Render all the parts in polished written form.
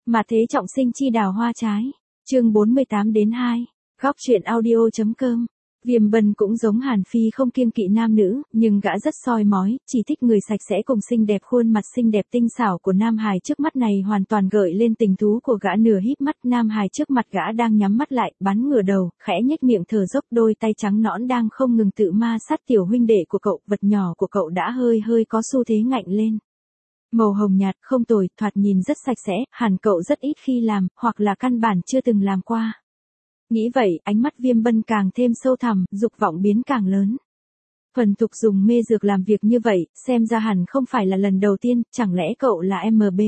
Mà thế trọng sinh chi đào hoa trái. Chương 48-2. Góc truyện audio.com. Viêm Bân cũng giống Hàn Phi không kiêng kỵ nam nữ, nhưng gã rất soi mói, chỉ thích người sạch sẽ cùng xinh đẹp. Khuôn mặt xinh đẹp tinh xảo của nam hài trước mắt này hoàn toàn gợi lên tình thú của gã. Nửa híp mắt, nam hài trước mặt gã đang nhắm mắt lại, bắn ngửa đầu, khẽ nhếch miệng thở dốc, đôi tay trắng nõn đang không ngừng tự ma sát tiểu huynh đệ của cậu. Vật nhỏ của cậu đã hơi có xu thế ngạnh lên. Màu hồng nhạt, không tồi, thoạt nhìn rất sạch sẽ, hẳn cậu rất ít khi làm, hoặc là căn bản chưa từng làm qua. Nghĩ vậy, ánh mắt Viêm Bân càng thêm sâu thẳm, dục vọng biến càng lớn. Thuần thục dùng mê dược làm việc như vậy, xem ra hẳn không phải là lần đầu tiên, chẳng lẽ cậu là MB?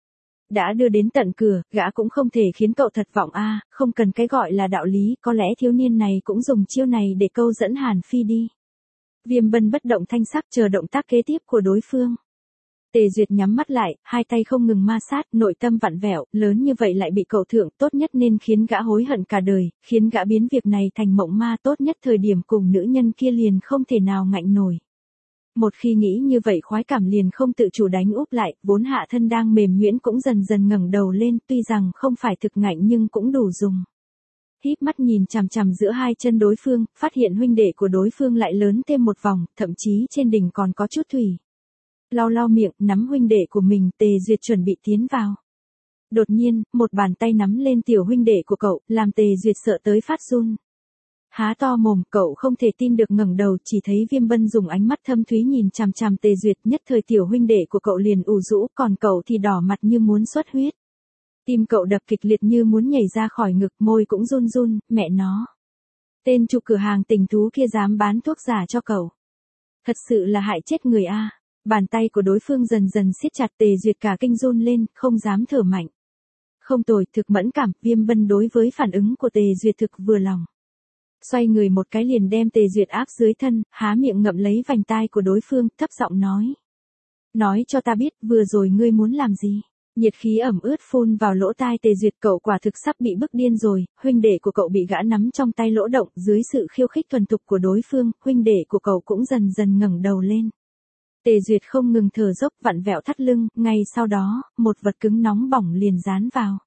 Đã đưa đến tận cửa, gã cũng không thể khiến cậu thất vọng a, không cần cái gọi là đạo lý, có lẽ thiếu niên này cũng dùng chiêu này để câu dẫn Hàn Phi đi. Viêm Bân bất động thanh sắc chờ động tác kế tiếp của đối phương. Tề Duyệt nhắm mắt lại, hai tay không ngừng ma sát, nội tâm vặn vẹo, lớn như vậy lại bị cậu thượng, tốt nhất nên khiến gã hối hận cả đời, khiến gã biến việc này thành mộng ma, tốt nhất thời điểm cùng nữ nhân kia liền không thể nào ngạnh nổi. Một khi nghĩ như vậy khoái cảm liền không tự chủ đánh úp lại, vốn hạ thân đang mềm nhuyễn cũng dần dần ngẩng đầu lên, tuy rằng không phải thực ngạnh nhưng cũng đủ dùng. Híp mắt nhìn chằm chằm giữa hai chân đối phương, phát hiện huynh đệ của đối phương lại lớn thêm một vòng, thậm chí trên đỉnh còn có chút thủy. Lau miệng, nắm huynh đệ của mình, Tề Duyệt chuẩn bị tiến vào. Đột nhiên, một bàn tay nắm lên tiểu huynh đệ của cậu, làm Tề Duyệt sợ tới phát run. Há to mồm, cậu không thể tin được ngẩng đầu, chỉ thấy Viêm Bân dùng ánh mắt thâm thúy nhìn chằm chằm Tề Duyệt, nhất thời tiểu huynh đệ của cậu liền ù rũ, còn cậu thì đỏ mặt như muốn xuất huyết. Tim cậu đập kịch liệt như muốn nhảy ra khỏi ngực, môi cũng run run, mẹ nó. Tên chủ cửa hàng tình thú kia dám bán thuốc giả cho cậu. Thật sự là hại chết người a. Bàn tay của đối phương dần dần siết chặt, Tề Duyệt cả kinh run lên, không dám thở mạnh. Không tồi, thực mẫn cảm, Viêm Bân đối với phản ứng của Tề Duyệt thực vừa lòng. Xoay người một cái liền đem Tề Duyệt áp dưới thân, há miệng ngậm lấy vành tai của đối phương, thấp giọng nói. Nói cho ta biết, vừa rồi ngươi muốn làm gì? Nhiệt khí ẩm ướt phun vào lỗ tai Tề Duyệt, cậu quả thực sắp bị bức điên rồi, huynh đệ của cậu bị gã nắm trong tay lỗ động, dưới sự khiêu khích thuần thục của đối phương, huynh đệ của cậu cũng dần dần ngẩng đầu lên. Tề Duyệt không ngừng thở dốc, vặn vẹo thắt lưng, ngay sau đó, một vật cứng nóng bỏng liền dán vào.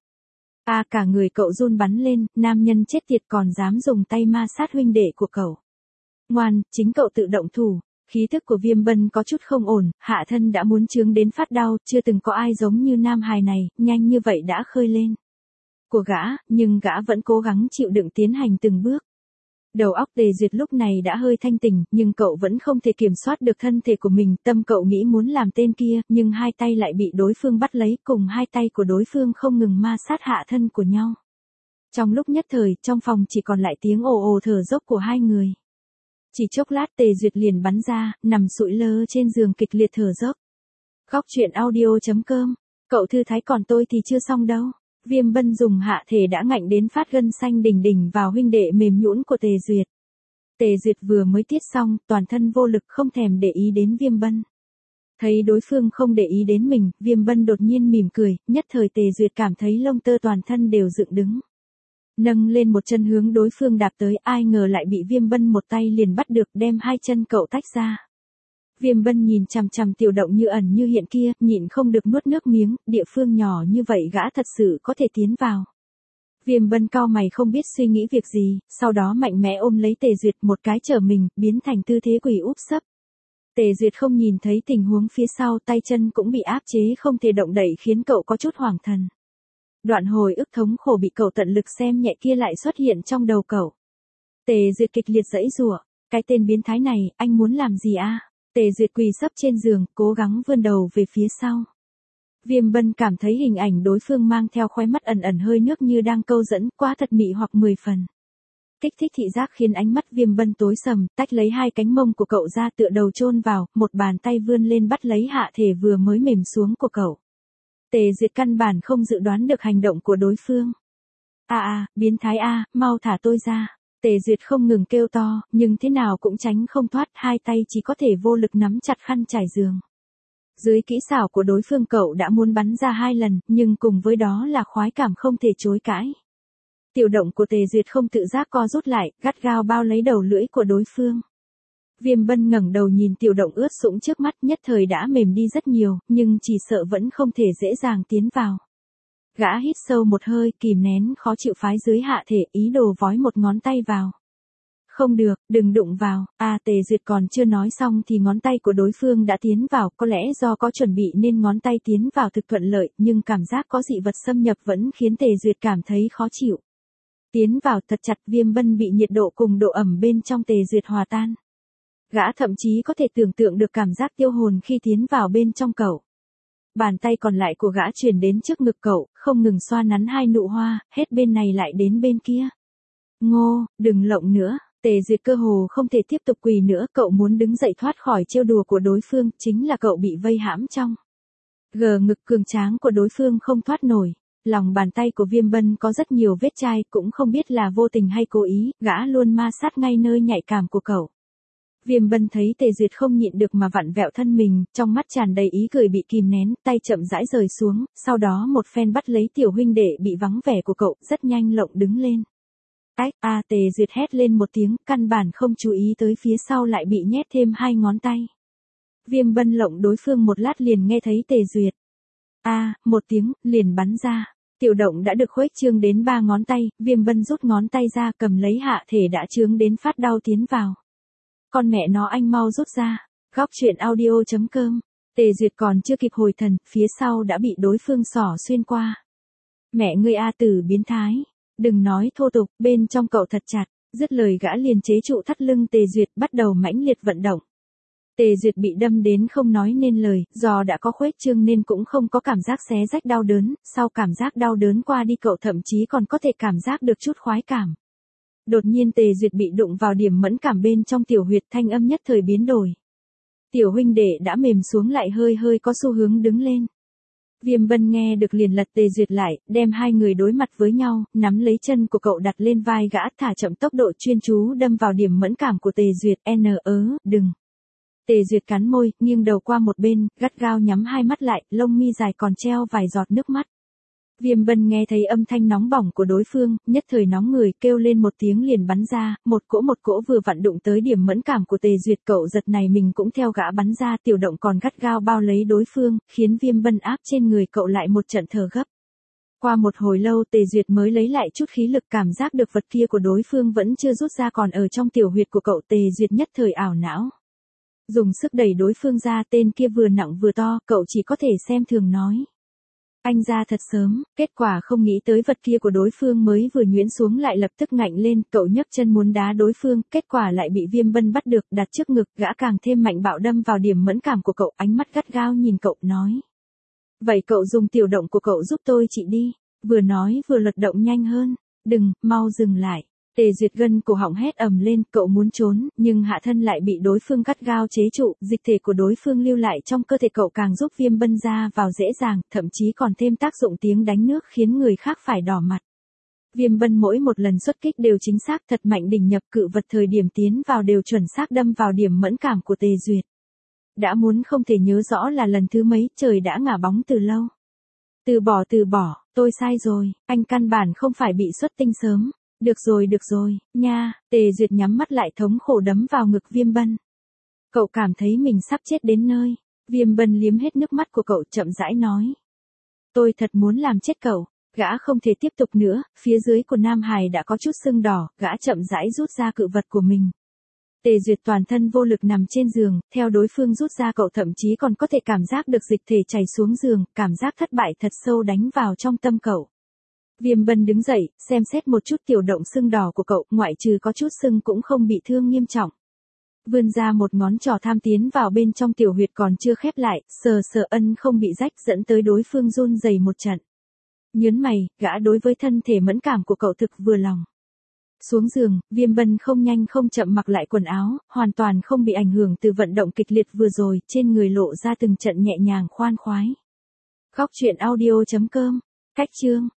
Cả người cậu run bắn lên, nam nhân chết tiệt còn dám dùng tay ma sát huynh đệ của cậu. Ngoan, chính cậu tự động thủ. Khí thức của Viêm Bân có chút không ổn, hạ thân đã muốn chướng đến phát đau, chưa từng có ai giống như nam hài này, nhanh như vậy đã khơi lên của gã, nhưng gã vẫn cố gắng chịu đựng tiến hành từng bước. Đầu óc Tề Duyệt lúc này đã hơi thanh tỉnh, nhưng cậu vẫn không thể kiểm soát được thân thể của mình, tâm cậu nghĩ muốn làm tên kia, nhưng hai tay lại bị đối phương bắt lấy, cùng hai tay của đối phương không ngừng ma sát hạ thân của nhau. Trong lúc nhất thời, trong phòng chỉ còn lại tiếng ồ ồ thở dốc của hai người. Chỉ chốc lát Tề Duyệt liền bắn ra, nằm sụi lơ trên giường kịch liệt thở dốc. Góc truyện audio.com. Cậu thư thái, còn tôi thì chưa xong đâu. Viêm Bân dùng hạ thể đã ngạnh đến phát gân xanh đỉnh đỉnh vào huynh đệ mềm nhũn của Tề Duyệt. Tề Duyệt vừa mới tiết xong, toàn thân vô lực không thèm để ý đến Viêm Bân. Thấy đối phương không để ý đến mình, Viêm Bân đột nhiên mỉm cười, nhất thời Tề Duyệt cảm thấy lông tơ toàn thân đều dựng đứng. Nâng lên một chân hướng đối phương đạp tới, ai ngờ lại bị Viêm Bân một tay liền bắt được, đem hai chân cậu tách ra. Viêm Bân nhìn chằm chằm tiểu động như ẩn như hiện kia, nhịn không được nuốt nước miếng, địa phương nhỏ như vậy gã thật sự có thể tiến vào. Viêm Bân cau mày không biết suy nghĩ việc gì, sau đó mạnh mẽ ôm lấy Tề Duyệt, một cái trở mình, biến thành tư thế quỳ úp sấp. Tề Duyệt không nhìn thấy tình huống phía sau, tay chân cũng bị áp chế không thể động đậy, khiến cậu có chút hoảng thần. Đoạn hồi ức thống khổ bị cậu tận lực xem nhẹ kia lại xuất hiện trong đầu cậu. Tề Duyệt kịch liệt giãy giụa, cái tên biến thái này, anh muốn làm gì a? Tề Duyệt quỳ sấp trên giường, cố gắng vươn đầu về phía sau. Viêm Bân cảm thấy hình ảnh đối phương mang theo khóe mắt ẩn ẩn hơi nước như đang câu dẫn, quá thật mị hoặc 10 phần. Kích thích thị giác khiến ánh mắt Viêm Bân tối sầm, tách lấy hai cánh mông của cậu ra, tựa đầu chôn vào, một bàn tay vươn lên bắt lấy hạ thể vừa mới mềm xuống của cậu. Tề Duyệt căn bản không dự đoán được hành động của đối phương. Biến thái mau thả tôi ra. Tề Duyệt không ngừng kêu to, nhưng thế nào cũng tránh không thoát, hai tay chỉ có thể vô lực nắm chặt khăn trải giường. Dưới kỹ xảo của đối phương cậu đã muốn bắn ra 2 lần, nhưng cùng với đó là khoái cảm không thể chối cãi. Tiểu động của Tề Duyệt không tự giác co rút lại, gắt gao bao lấy đầu lưỡi của đối phương. Viêm Bân ngẩng đầu nhìn tiểu động ướt sũng trước mắt, nhất thời đã mềm đi rất nhiều, nhưng chỉ sợ vẫn không thể dễ dàng tiến vào. Gã hít sâu một hơi, kìm nén khó chịu phái dưới hạ thể, ý đồ vói một ngón tay vào. Không được, đừng đụng vào. Tề Duyệt còn chưa nói xong thì ngón tay của đối phương đã tiến vào, có lẽ do có chuẩn bị nên ngón tay tiến vào thực thuận lợi, nhưng cảm giác có dị vật xâm nhập vẫn khiến Tề Duyệt cảm thấy khó chịu. Tiến vào thật chặt, Viêm Bân bị nhiệt độ cùng độ ẩm bên trong Tề Duyệt hòa tan. Gã thậm chí có thể tưởng tượng được cảm giác tiêu hồn khi tiến vào bên trong cậu. Bàn tay còn lại của gã chuyển đến trước ngực cậu, không ngừng xoa nắn hai nụ hoa, hết bên này lại đến bên kia. Ngô, đừng lộng nữa. Tề Duyệt cơ hồ không thể tiếp tục quỳ nữa, cậu muốn đứng dậy thoát khỏi trêu đùa của đối phương, chính là cậu bị vây hãm trong ngực cường tráng của đối phương không thoát nổi. Lòng bàn tay của Viêm Bân có rất nhiều vết chai, cũng không biết là vô tình hay cố ý, gã luôn ma sát ngay nơi nhạy cảm của cậu. Viêm Bân thấy Tề Duyệt không nhịn được mà vặn vẹo thân mình, trong mắt tràn đầy ý cười bị kìm nén, tay chậm rãi rời xuống, sau đó một phen bắt lấy tiểu huynh đệ bị vắng vẻ của cậu, rất nhanh lộng đứng lên. Tề Duyệt hét lên một tiếng, căn bản không chú ý tới phía sau lại bị nhét thêm hai ngón tay. Viêm Bân lộng đối phương một lát liền nghe thấy Tề Duyệt. Một tiếng, liền bắn ra. Tiểu động đã được khuếch trương đến 3 ngón tay, Viêm Bân rút ngón tay ra cầm lấy hạ thể đã trướng đến phát đau tiến vào. Con mẹ nó, anh mau rút ra. Góc truyện audio.com. Tề Duyệt còn chưa kịp hồi thần, phía sau đã bị đối phương xỏ xuyên qua. Mẹ ngươi tử biến thái. Đừng nói thô tục, bên trong cậu thật chặt. Dứt lời gã liền chế trụ thắt lưng Tề Duyệt, bắt đầu mãnh liệt vận động. Tề Duyệt bị đâm đến không nói nên lời, do đã có khuếch trương nên cũng không có cảm giác xé rách đau đớn, sau cảm giác đau đớn qua đi cậu thậm chí còn có thể cảm giác được chút khoái cảm. Đột nhiên Tề Duyệt bị đụng vào điểm mẫn cảm bên trong tiểu huyệt, thanh âm nhất thời biến đổi. Tiểu huynh đệ đã mềm xuống lại hơi hơi có xu hướng đứng lên. Viêm Bân nghe được liền lật Tề Duyệt lại, đem hai người đối mặt với nhau, nắm lấy chân của cậu đặt lên vai gã, thả chậm tốc độ chuyên chú đâm vào điểm mẫn cảm của Tề Duyệt. Đừng. Tề Duyệt cắn môi, nghiêng đầu qua một bên, gắt gao nhắm hai mắt lại, lông mi dài còn treo vài giọt nước mắt. Viêm Bân nghe thấy âm thanh nóng bỏng của đối phương, nhất thời nóng người, kêu lên một tiếng liền bắn ra, một cỗ vừa vặn đụng tới điểm mẫn cảm của Tề Duyệt, cậu giật này mình cũng theo gã bắn ra, tiểu động còn gắt gao bao lấy đối phương, khiến Viêm Bân áp trên người cậu lại một trận thở gấp. Qua một hồi lâu Tề Duyệt mới lấy lại chút khí lực, cảm giác được vật kia của đối phương vẫn chưa rút ra còn ở trong tiểu huyệt của cậu, Tề Duyệt nhất thời ảo não. Dùng sức đẩy đối phương ra, tên kia vừa nặng vừa to, cậu chỉ có thể xem thường nói. Anh ra thật sớm, kết quả không nghĩ tới vật kia của đối phương mới vừa nhuyễn xuống lại lập tức ngạnh lên, cậu nhấc chân muốn đá đối phương, kết quả lại bị Viêm Bân bắt được, đặt trước ngực, gã càng thêm mạnh bạo đâm vào điểm mẫn cảm của cậu, ánh mắt gắt gao nhìn cậu, nói. Vậy cậu dùng tiểu động của cậu giúp tôi trị đi, vừa nói vừa lật động nhanh hơn, đừng, mau dừng lại. Tề Duyệt gân cổ họng hét ầm lên, cậu muốn trốn, nhưng hạ thân lại bị đối phương gắt gao chế trụ, dịch thể của đối phương lưu lại trong cơ thể cậu càng giúp Viêm Bân ra vào dễ dàng, thậm chí còn thêm tác dụng tiếng đánh nước khiến người khác phải đỏ mặt. Viêm Bân mỗi một lần xuất kích đều chính xác thật mạnh, đỉnh nhập cự vật thời điểm tiến vào đều chuẩn xác đâm vào điểm mẫn cảm của Tề Duyệt. Đã muốn không thể nhớ rõ là lần thứ mấy, trời đã ngả bóng từ lâu. Từ bỏ, tôi sai rồi, anh căn bản không phải bị xuất tinh sớm. Được rồi, nha, Tề Duyệt nhắm mắt lại thống khổ đấm vào ngực Viêm Bân. Cậu cảm thấy mình sắp chết đến nơi. Viêm Bân liếm hết nước mắt của cậu, chậm rãi nói. Tôi thật muốn làm chết cậu. Gã không thể tiếp tục nữa, phía dưới của Nam Hải đã có chút sưng đỏ, gã chậm rãi rút ra cự vật của mình. Tề Duyệt toàn thân vô lực nằm trên giường, theo đối phương rút ra cậu thậm chí còn có thể cảm giác được dịch thể chảy xuống giường, cảm giác thất bại thật sâu đánh vào trong tâm cậu. Viêm Bân đứng dậy, xem xét một chút tiểu động sưng đỏ của cậu, ngoại trừ có chút sưng cũng không bị thương nghiêm trọng. Vươn ra một ngón trỏ tham tiến vào bên trong tiểu huyệt còn chưa khép lại, sờ ân không bị rách dẫn tới đối phương run rẩy một trận. Nhớn mày, gã đối với thân thể mẫn cảm của cậu thực vừa lòng. Xuống giường, Viêm Bân không nhanh không chậm mặc lại quần áo, hoàn toàn không bị ảnh hưởng từ vận động kịch liệt vừa rồi, trên người lộ ra từng trận nhẹ nhàng khoan khoái. Góc truyện audio.com, cách chương.